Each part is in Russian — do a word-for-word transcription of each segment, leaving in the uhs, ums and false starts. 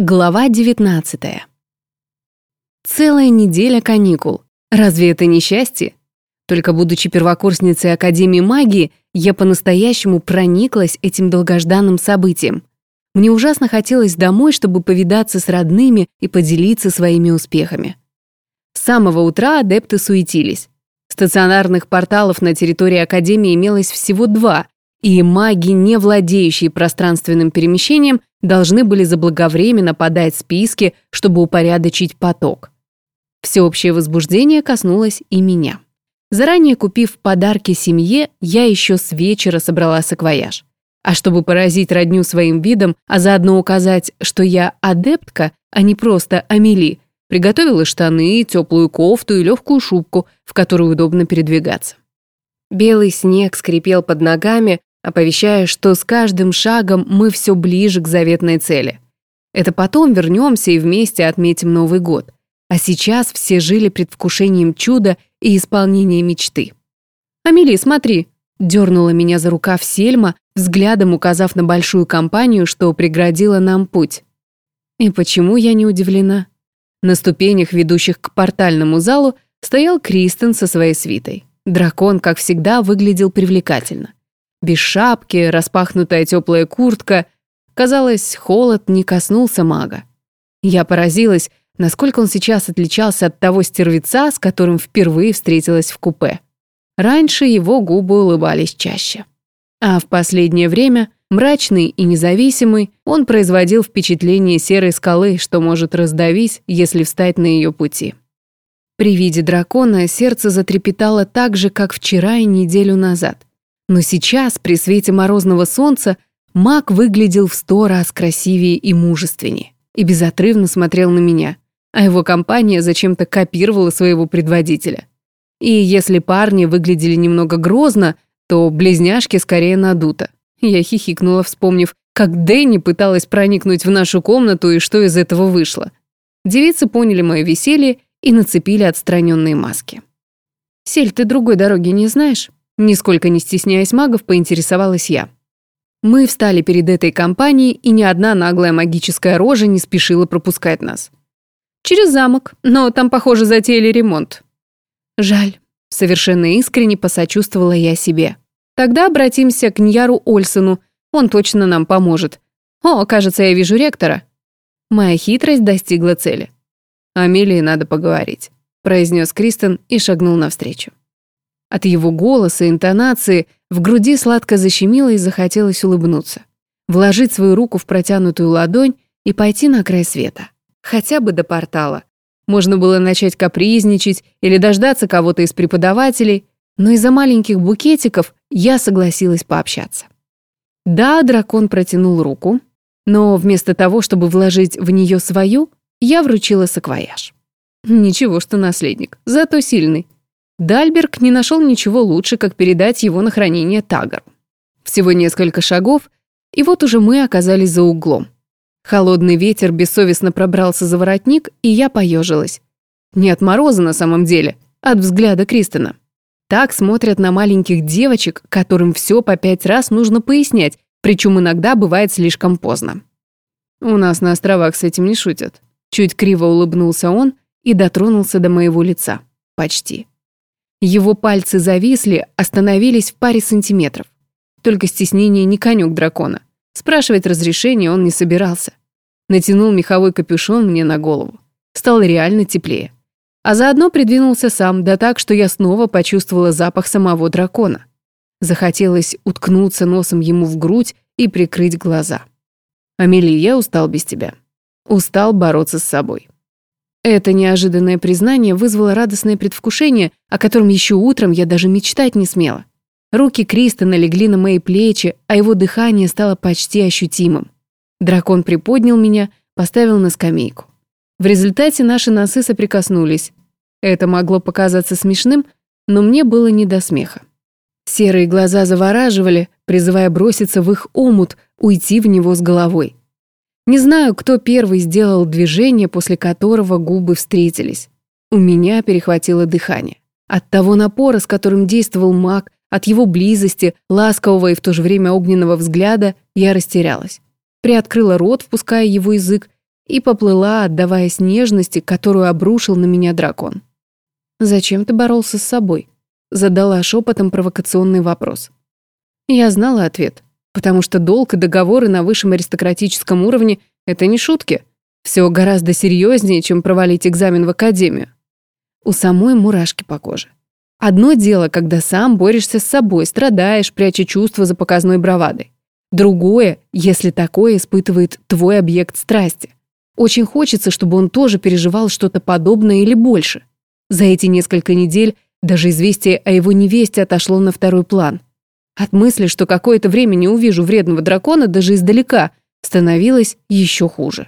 Глава девятнадцатая. Целая неделя каникул. Разве это не счастье? Только будучи первокурсницей Академии магии, я по-настоящему прониклась этим долгожданным событием. Мне ужасно хотелось домой, чтобы повидаться с родными и поделиться своими успехами. С самого утра адепты суетились. Стационарных порталов на территории Академии имелось всего два, и маги, не владеющие пространственным перемещением, должны были заблаговременно подать списки, чтобы упорядочить поток. Всеобщее возбуждение коснулось и меня. Заранее купив подарки семье, я еще с вечера собрала саквояж. А чтобы поразить родню своим видом, а заодно указать, что я адептка, а не просто Амели, приготовила штаны, теплую кофту и легкую шубку, в которой удобно передвигаться. Белый снег скрипел под ногами, оповещая, что с каждым шагом мы все ближе к заветной цели. Это потом вернемся и вместе отметим Новый год. А сейчас все жили предвкушением чуда и исполнения мечты. «Амели, смотри!» — дернула меня за рукав Сельма, взглядом указав на большую компанию, что преградила нам путь. И почему я не удивлена? На ступенях, ведущих к портальному залу, стоял Кристен со своей свитой. Дракон, как всегда, выглядел привлекательно. Без шапки, распахнутая теплая куртка. Казалось, холод не коснулся мага. Я поразилась, насколько он сейчас отличался от того стервеца, с которым впервые встретилась в купе. Раньше его губы улыбались чаще. А в последнее время, мрачный и независимый, он производил впечатление серой скалы, что может раздавить, если встать на ее пути. При виде дракона сердце затрепетало так же, как вчера и неделю назад. Но сейчас, при свете морозного солнца, маг выглядел в сто раз красивее и мужественнее и безотрывно смотрел на меня, а его компания зачем-то копировала своего предводителя. И если парни выглядели немного грозно, то близняшки скорее надуто. Я хихикнула, вспомнив, как Дэнни пыталась проникнуть в нашу комнату и что из этого вышло. Девицы поняли мое веселье и нацепили отстраненные маски. «Сель, ты другой дороги не знаешь?» Нисколько не стесняясь магов, поинтересовалась я. Мы встали перед этой компанией, и ни одна наглая магическая рожа не спешила пропускать нас. «Через замок, но там, похоже, затеяли ремонт». «Жаль», — совершенно искренне посочувствовала я себе. «Тогда обратимся к Ньяру Ольсену, он точно нам поможет. О, кажется, я вижу ректора». Моя хитрость достигла цели. «Амелии надо поговорить», — произнес Кристен и шагнул навстречу. От его голоса и интонации в груди сладко защемило и захотелось улыбнуться, вложить свою руку в протянутую ладонь и пойти на край света. Хотя бы до портала. Можно было начать капризничать или дождаться кого-то из преподавателей, но из-за маленьких букетиков я согласилась пообщаться. Да, дракон протянул руку, но вместо того, чтобы вложить в нее свою, я вручила саквояж. Ничего, что наследник, зато сильный. Дальберг не нашел ничего лучше, как передать его на хранение Тагару. Всего несколько шагов, и вот уже мы оказались за углом. Холодный ветер бессовестно пробрался за воротник, и я поежилась. Не от мороза на самом деле, а от взгляда Кристена. Так смотрят на маленьких девочек, которым все по пять раз нужно пояснять, причем иногда бывает слишком поздно. «У нас на островах с этим не шутят». Чуть криво улыбнулся он и дотронулся до моего лица. Почти. Его пальцы зависли, остановились в паре сантиметров. Только стеснение не конек дракона. Спрашивать разрешения он не собирался. Натянул меховой капюшон мне на голову. Стало реально теплее. А заодно придвинулся сам, да так, что я снова почувствовала запах самого дракона. Захотелось уткнуться носом ему в грудь и прикрыть глаза. «Амели, я устал без тебя. Устал бороться с собой». Это неожиданное признание вызвало радостное предвкушение, о котором еще утром я даже мечтать не смела. Руки Кристена легли на мои плечи, а его дыхание стало почти ощутимым. Дракон приподнял меня, поставил на скамейку. В результате наши носы соприкоснулись. Это могло показаться смешным, но мне было не до смеха. Серые глаза завораживали, призывая броситься в их омут, уйти в него с головой. Не знаю, кто первый сделал движение, после которого губы встретились. У меня перехватило дыхание. От того напора, с которым действовал маг, от его близости, ласкового и в то же время огненного взгляда, я растерялась. Приоткрыла рот, впуская его язык, и поплыла, отдаваясь нежности, которую обрушил на меня дракон. «Зачем ты боролся с собой?» — задала шепотом провокационный вопрос. Я знала ответ, потому что долг и договоры на высшем аристократическом уровне — это не шутки. Все гораздо серьезнее, чем провалить экзамен в академию. У самой мурашки по коже. Одно дело, когда сам борешься с собой, страдаешь, пряча чувства за показной бравадой. Другое, если такое испытывает твой объект страсти. Очень хочется, чтобы он тоже переживал что-то подобное или больше. За эти несколько недель даже известие о его невесте отошло на второй план. От мысли, что какое-то время не увижу вредного дракона даже издалека, становилось еще хуже.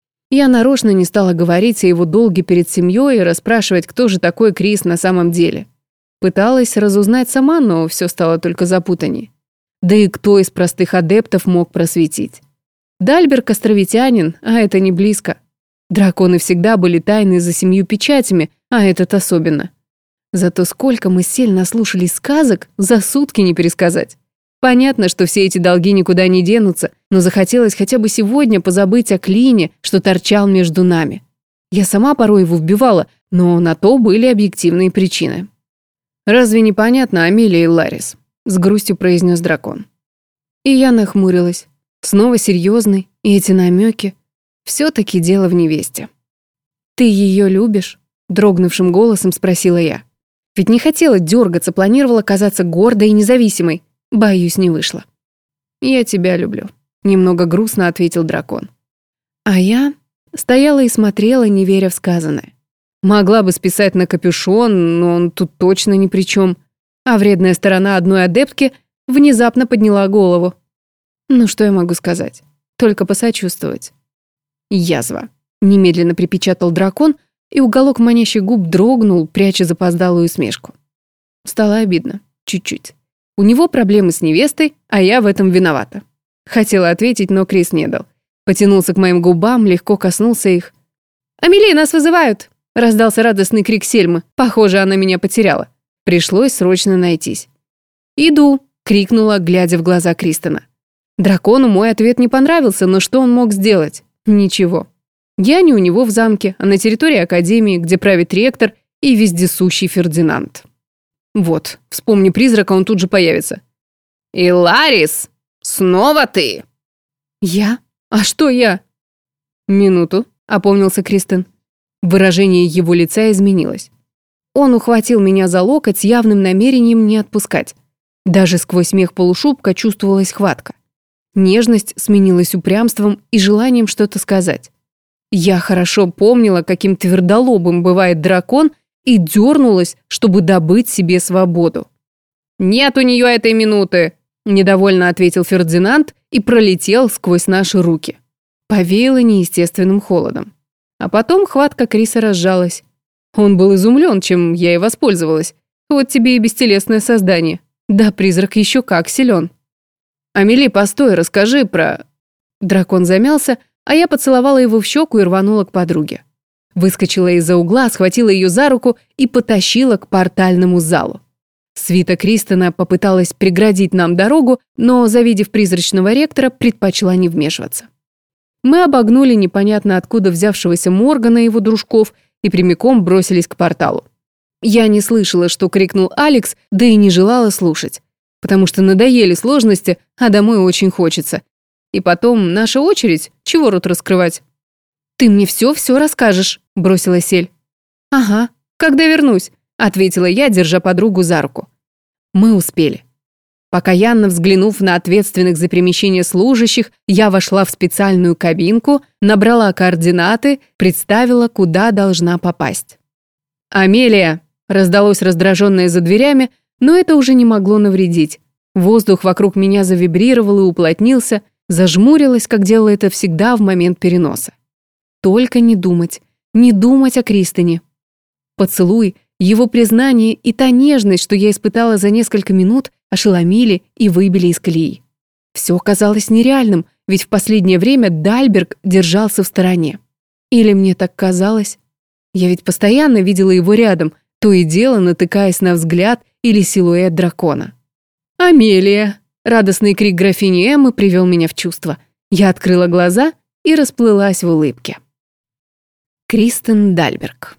Я нарочно не стала говорить о его долге перед семьей и расспрашивать, кто же такой Крис на самом деле. Пыталась разузнать сама, но все стало только запутаннее. Да и кто из простых адептов мог просветить? Дальберг островитянин, а это не близко. Драконы всегда были тайны за семью печатями, а этот особенно. Зато сколько мы сильно наслушались сказок, за сутки не пересказать. Понятно, что все эти долги никуда не денутся, но захотелось хотя бы сегодня позабыть о клине, что торчал между нами. Я сама порой его вбивала, но на то были объективные причины. «Разве не понятно, Амелия и Ларис?» — с грустью произнес дракон. И я нахмурилась. Снова серьезный, и эти намеки. Все-таки дело в невесте. «Ты ее любишь?» — дрогнувшим голосом спросила я. Ведь не хотела дергаться, планировала казаться гордой и независимой. Боюсь, не вышло. «Я тебя люблю», — немного грустно ответил дракон. А я стояла и смотрела, не веря в сказанное. Могла бы списать на капюшон, но он тут точно ни при чем. А вредная сторона одной адептки внезапно подняла голову. Ну что я могу сказать? Только посочувствовать. «Язва», — немедленно припечатал дракон, и уголок манящих губ дрогнул, пряча запоздалую усмешку. Стало обидно. Чуть-чуть. У него проблемы с невестой, а я в этом виновата. Хотела ответить, но Крис не дал. Потянулся к моим губам, легко коснулся их. «Амелия, нас вызывают!» — раздался радостный крик Сельмы. Похоже, она меня потеряла. Пришлось срочно найтись. «Иду!» — крикнула, глядя в глаза Кристона. Дракону мой ответ не понравился, но что он мог сделать? Ничего. Я не у него в замке, а на территории академии, где правит ректор и вездесущий Фердинанд. Вот, вспомни призрака, он тут же появится. «Иларис, снова ты?» «Я? А что я?» «Минуту», — опомнился Кристен. Выражение его лица изменилось. Он ухватил меня за локоть с явным намерением не отпускать. Даже сквозь смех полушубка чувствовалась хватка. Нежность сменилась упрямством и желанием что-то сказать. Я хорошо помнила, каким твердолобым бывает дракон, и дернулась, чтобы добыть себе свободу. «Нет у нее этой минуты!» – недовольно ответил Фердинанд и пролетел сквозь наши руки. Повеяло неестественным холодом. А потом хватка Криса разжалась. Он был изумлен, чем я и воспользовалась. Вот тебе и бестелесное создание. Да, призрак еще как силен. «Амели, постой, расскажи про...» Дракон замялся, а я поцеловала его в щеку и рванула к подруге. Выскочила из-за угла, схватила ее за руку и потащила к портальному залу. Свита Кристона попыталась преградить нам дорогу, но, завидев призрачного ректора, предпочла не вмешиваться. Мы обогнули непонятно откуда взявшегося Моргана и его дружков и прямиком бросились к порталу. Я не слышала, что крикнул Алекс, да и не желала слушать, потому что надоели сложности, а домой очень хочется. И потом, наша очередь, чего рот раскрывать? «Ты мне все-все расскажешь», — бросила Сель. «Ага, когда вернусь», — ответила я, держа подругу за руку. Мы успели. Покаянно взглянув на ответственных за перемещение служащих, я вошла в специальную кабинку, набрала координаты, представила, куда должна попасть. «Амелия!» — раздалось раздраженное за дверями, но это уже не могло навредить. Воздух вокруг меня завибрировал и уплотнился, зажмурилась, как делала это всегда в момент переноса. Только не думать, не думать о Кристоне. Поцелуй, его признание и та нежность, что я испытала за несколько минут, ошеломили и выбили из колеи. Все казалось нереальным, ведь в последнее время Дальберг держался в стороне. Или мне так казалось? Я ведь постоянно видела его рядом, то и дело натыкаясь на взгляд или силуэт дракона. «Амелия!» — радостный крик графини Эммы привел меня в чувство. Я открыла глаза и расплылась в улыбке. Кристен Дальберг.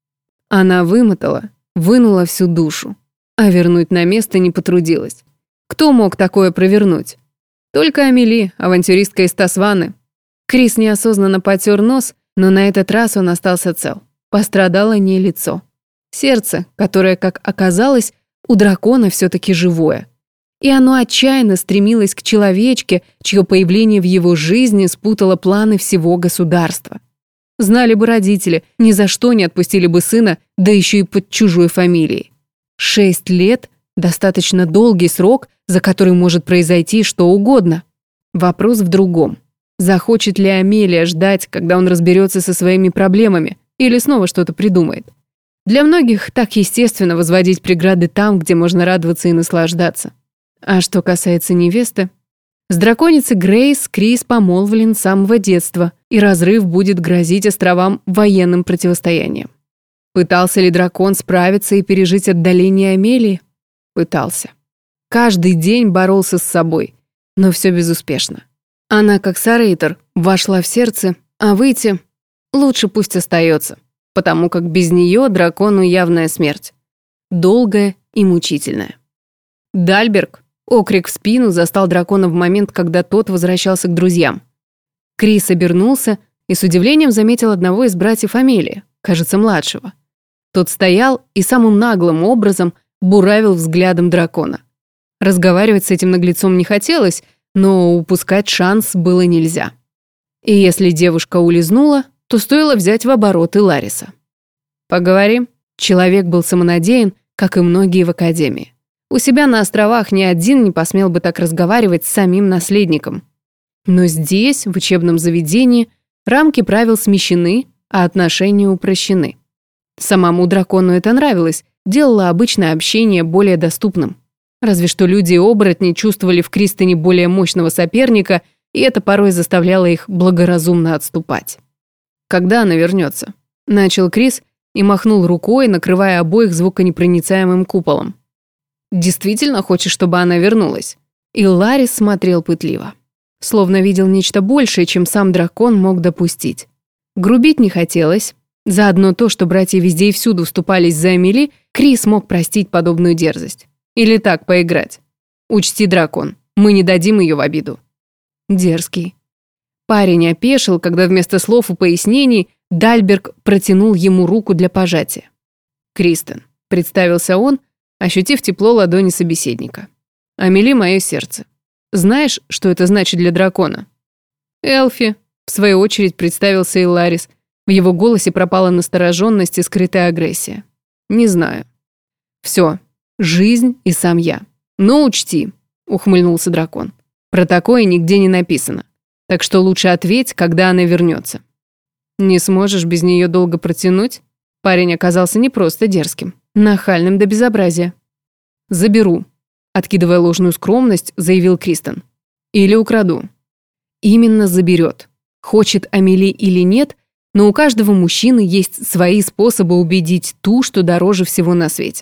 Она вымотала, вынула всю душу, а вернуть на место не потрудилась. Кто мог такое провернуть? Только Амели, авантюристка из Тасваны. Крис неосознанно потер нос, но на этот раз он остался цел. Пострадало не лицо. Сердце, которое, как оказалось, у дракона все-таки живое. И оно отчаянно стремилось к человечке, чье появление в его жизни спутало планы всего государства. Знали бы родители, ни за что не отпустили бы сына, да еще и под чужой фамилией. Шесть лет – достаточно долгий срок, за который может произойти что угодно. Вопрос в другом. Захочет ли Амелия ждать, когда он разберется со своими проблемами, или снова что-то придумает? Для многих так естественно возводить преграды там, где можно радоваться и наслаждаться. А что касается невесты, с драконицей Грейс Крис помолвлен с самого детства, и разрыв будет грозить островам военным противостоянием. Пытался ли дракон справиться и пережить отдаление Амелии? Пытался. Каждый день боролся с собой, но все безуспешно. Она, как Сарейтер, вошла в сердце, а выйти лучше пусть остается, потому как без нее дракону явная смерть. Долгая и мучительная. Дальберг, окрик в спину, застал дракона в момент, когда тот возвращался к друзьям. Крис обернулся и с удивлением заметил одного из братьев Амелии, кажется, младшего. Тот стоял и самым наглым образом буравил взглядом дракона. Разговаривать с этим наглецом не хотелось, но упускать шанс было нельзя. И если девушка улизнула, то стоило взять в оборот и Лариса. Поговорим. Человек был самонадеян, как и многие в академии. У себя на островах ни один не посмел бы так разговаривать с самим наследником. Но здесь, в учебном заведении, рамки правил смещены, а отношения упрощены. Самому дракону это нравилось, делало обычное общение более доступным. Разве что люди и оборотни чувствовали в Кристене более мощного соперника, и это порой заставляло их благоразумно отступать. «Когда она вернется?» – начал Крис и махнул рукой, накрывая обоих звуконепроницаемым куполом. «Действительно хочешь, чтобы она вернулась?» И Ларис смотрел пытливо. Словно видел нечто большее, чем сам дракон мог допустить. Грубить не хотелось. Заодно то, что братья везде и всюду вступались за Амели, Крис мог простить подобную дерзость. Или так поиграть. Учти, дракон, мы не дадим ее в обиду. Дерзкий. Парень опешил, когда вместо слов и пояснений Дальберг протянул ему руку для пожатия. «Кристен», — представился он, ощутив тепло ладони собеседника. «Амели — мое сердце. Знаешь, что это значит для дракона?» «Элфи», — в свою очередь представился и Ларис. В его голосе пропала настороженность и скрытая агрессия. «Не знаю». «Все, жизнь и сам я. Но учти», — ухмыльнулся дракон. «Про такое нигде не написано. Так что лучше ответь, когда она вернется». «Не сможешь без нее долго протянуть?» Парень оказался не просто дерзким, нахальным до безобразия. «Заберу», — откидывая ложную скромность, заявил Кристен. «Или украду». Именно заберет. Хочет Амели или нет, но у каждого мужчины есть свои способы убедить ту, что дороже всего на свете.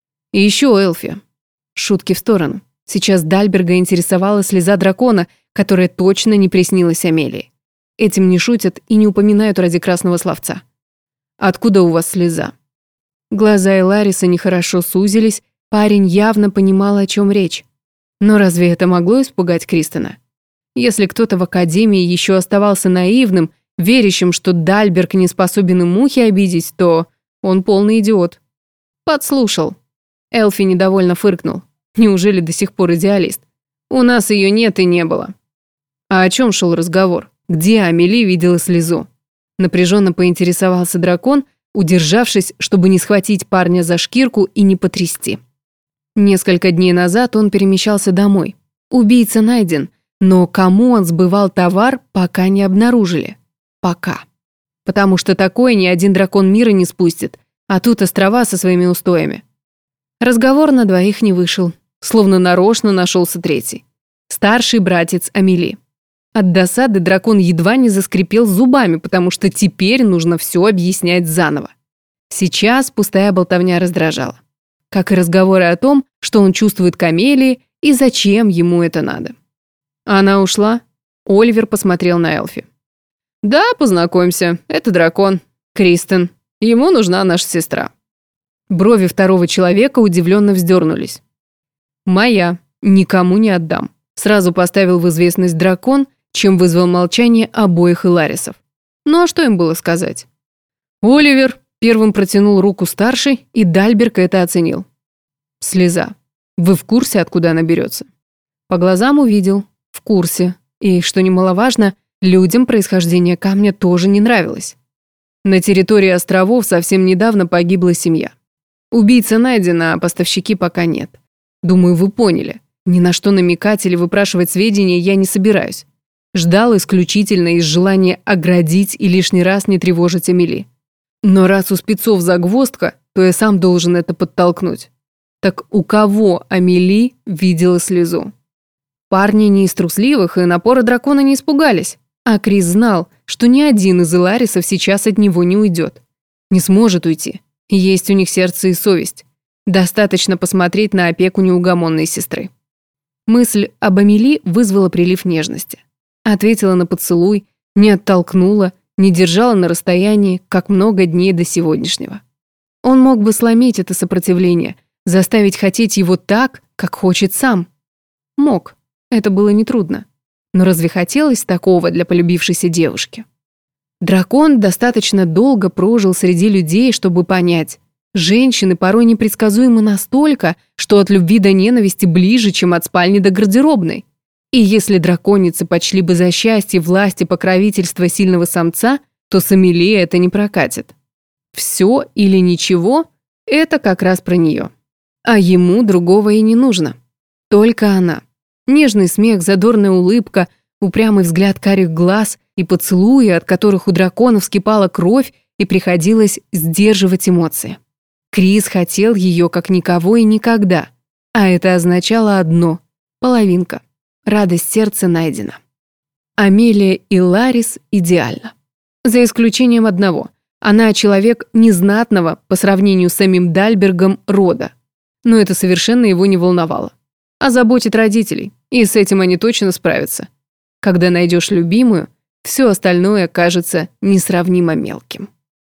И еще Элфи. Шутки в сторону. Сейчас Дальберга интересовала слеза дракона, которая точно не приснилась Амелии. Этим не шутят и не упоминают ради красного словца. «Откуда у вас слеза?» Глаза Элариса нехорошо сузились, парень явно понимал, о чем речь. Но разве это могло испугать Кристена? Если кто-то в академии еще оставался наивным, верящим, что Дальберг не способен и мухи обидеть, то он полный идиот. Подслушал. Элфи недовольно фыркнул. Неужели до сих пор идеалист? У нас ее нет и не было. А о чем шел разговор? Где Амели видела слезу? Напряженно поинтересовался дракон, удержавшись, чтобы не схватить парня за шкирку и не потрясти. Несколько дней назад он перемещался домой. Убийца найден, но кому он сбывал товар, пока не обнаружили. Пока. Потому что такое ни один дракон мира не спустит, а тут острова со своими устоями. Разговор на двоих не вышел, словно нарочно нашелся третий. Старший братец Амели. От досады дракон едва не заскрипел зубами, потому что теперь нужно все объяснять заново. Сейчас пустая болтовня раздражала. Как и разговоры о том, что он чувствует к Амелии и зачем ему это надо. Она ушла. Оливер посмотрел на Элфи. Да, познакомься, это дракон. Кристен. Ему нужна наша сестра». Брови второго человека удивленно вздернулись. «Моя. Никому не отдам», — сразу поставил в известность дракон, чем вызвал молчание обоих Иларисов. Ну а что им было сказать? «Оливер», — первым протянул руку старший, и Дальберг это оценил. «Слеза. Вы в курсе, откуда она берется?» По глазам увидел. В курсе. И, что немаловажно, людям происхождение камня тоже не нравилось. На территории островов совсем недавно погибла семья. Убийца найден, а поставщики пока нет. Думаю, вы поняли. Ни на что намекать или выпрашивать сведения я не собираюсь. Ждал исключительно из желания оградить и лишний раз не тревожить Амели. Но раз у спецов загвоздка, то я сам должен это подтолкнуть. Так у кого Амели видела слезу? Парни не из трусливых и напора дракона не испугались. А Крис знал, что ни один из Иларисов сейчас от него не уйдет. Не сможет уйти. Есть у них сердце и совесть. Достаточно посмотреть на опеку неугомонной сестры. Мысль об Амели вызвала прилив нежности. Ответила на поцелуй, не оттолкнула, не держала на расстоянии, как много дней до сегодняшнего. Он мог бы сломить это сопротивление, заставить хотеть его так, как хочет сам. Мог. Это было нетрудно. Но разве хотелось такого для полюбившейся девушки? Дракон достаточно долго прожил среди людей, чтобы понять. Женщины порой непредсказуемы настолько, что от любви до ненависти ближе, чем от спальни до гардеробной. И если драконицы почли бы за счастье, власть и покровительство сильного самца, то с Амели это не прокатит. Все или ничего – это как раз про нее. А ему другого и не нужно. Только она. Нежный смех, задорная улыбка, упрямый взгляд карих глаз и поцелуи, от которых у дракона вскипала кровь и приходилось сдерживать эмоции. Крис хотел ее как никого и никогда. А это означало одно – половинка. Радость сердца найдена. Амелия Иларис идеальна. За исключением одного. Она человек незнатного по сравнению с самим Дальбергом рода. Но это совершенно его не волновало. А заботит родителей, и с этим они точно справятся. Когда найдешь любимую, все остальное кажется несравнимо мелким.